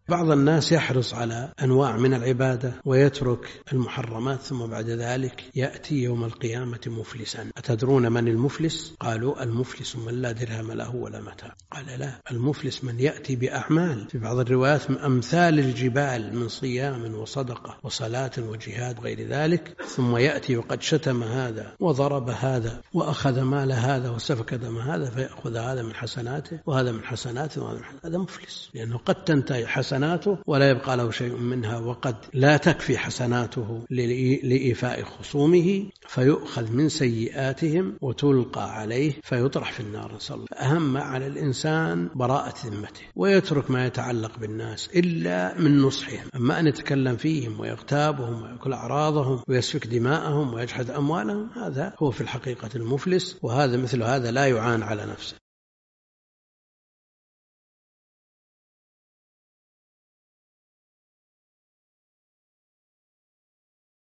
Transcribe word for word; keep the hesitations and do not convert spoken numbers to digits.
بعض الناس يحرص على أنواع من العبادة ويترك المحرمات، ثم بعد ذلك يأتي يوم القيامة مفلسا. أتدرون من المفلس؟ قالوا المفلس من لا درهم له ولا متاع. قال لا، المفلس من يأتي بأعمال في بعض الروايات من أمثال الجبال من صيام وصدقة وصلاة وجهاد وغير ذلك، ثم يأتي وقد شتم هذا وضرب هذا وأخذ مال هذا وسفك دم هذا، فيأخذ هذا من حسناته وهذا من حسناته وهذا من حسناته. هذا مفلس، لأنه قد تنتهي حسناته ولا يبقى له شيء منها، وقد لا تكفي حسناته لإيفاء خصومه، فيؤخذ من سيئاتهم وتلقى عليه فيطرح في النار. نسأل الله. أهم على الإنسان براءة ذمته، ويترك ما يتعلق بالناس إلا من نصحهم. أما أن يتكلم فيهم ويغتابهم ويأكل أعراضهم ويسفك دماءهم ويجحد أموالهم، هذا هو في الحقيقة المفلس، وهذا مثل هذا لا يعان على نفسه.